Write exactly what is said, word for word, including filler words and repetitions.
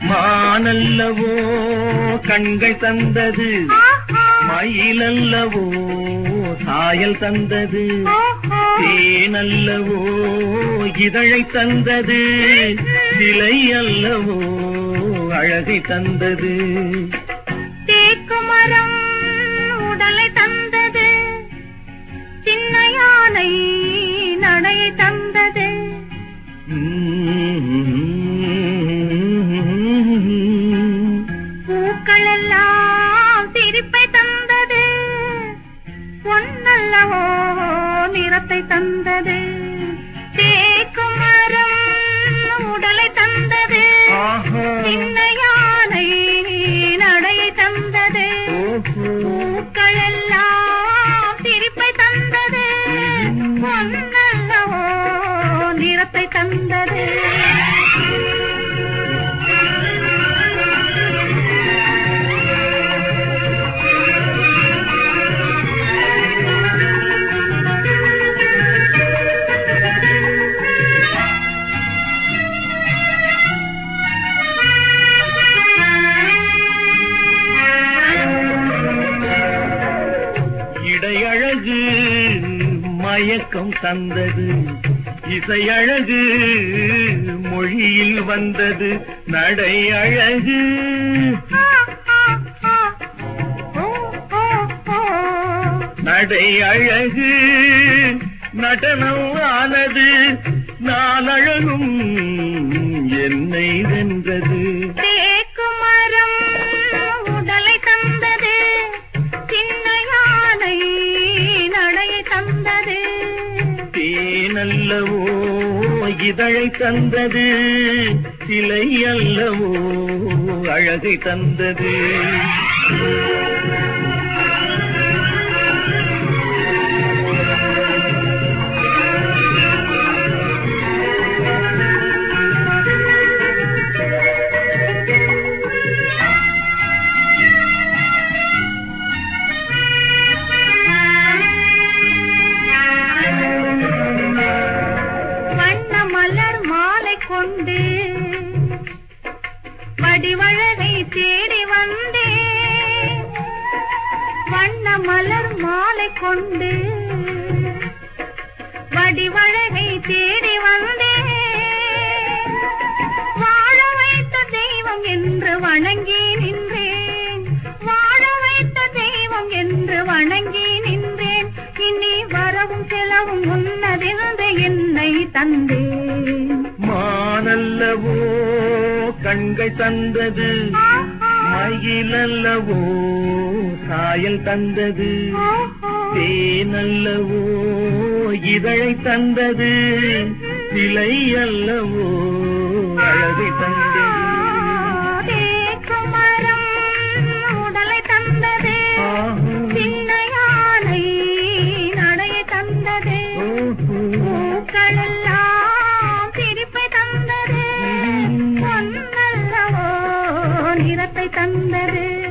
மானல்லவோ கண்கள் தந்தது, மயிலல்லவோ சாயல் தந்தது, தேனல்லவோ இதழை தந்தது, சிலை அல்லவோ அழகை தந்தது. தேக்குமரம் உடலை தந்தது, சின்ன யானை நடையை தந்தது. பூக்கள் எல்லாம் சிரிப்பை தந்தது, பொன்னல்லவோ நிறத்தை தந்தது. தேக்குமரம் உடலை தந்தது, சின்ன யானை நடையை தந்தது. பூக்கள் எல்லாம் சிரிப்பை தந்தது, பொன்னல்லவோ நிறத்தை தந்தது. இடையழகு மயக்கம் தந்தது, இசையழகு மொழியில் வந்தது. நடை அழகு நடை அழகு நடனம் ஆனது, நானழகும் என்னை வென்றது. தேக்குமரம் உடலை தந்தது, சின்ன யானை நடையை தந்தது. தேனல்லவோ இதழை தந்தது, சிலை அல்லவோ அழகை தந்தது. கொண்டு வடிவழகை தேடி வந்தேன், வண்ண மலர் மாலை கொண்டு வடிவழகை தேடி வந்தேன். வாழ வைத்த தெய்வம் என்று வணங்கி நின்றேன், வாழ வைத்த தெய்வம் என்று வணங்கி நின்றேன். இனி வரவும் செலவும் உன்னதென்று என்னை தந்தேன். மானல்லவோ கண்கள் தந்தது, மயிலல்லவோ சாயல் தந்தது, தேனல்லவோ இதழை தந்தது, சிலை அல்லவோ அழகை தந்தது. தேக்குமரம் உடலை தந்தது, சின்ன யானை நடையை தந்தது. பூக்கள் எல்லாம் சிரிப்பை தந்தது, பொன்னல்லவோ நிறத்தை தந்தது.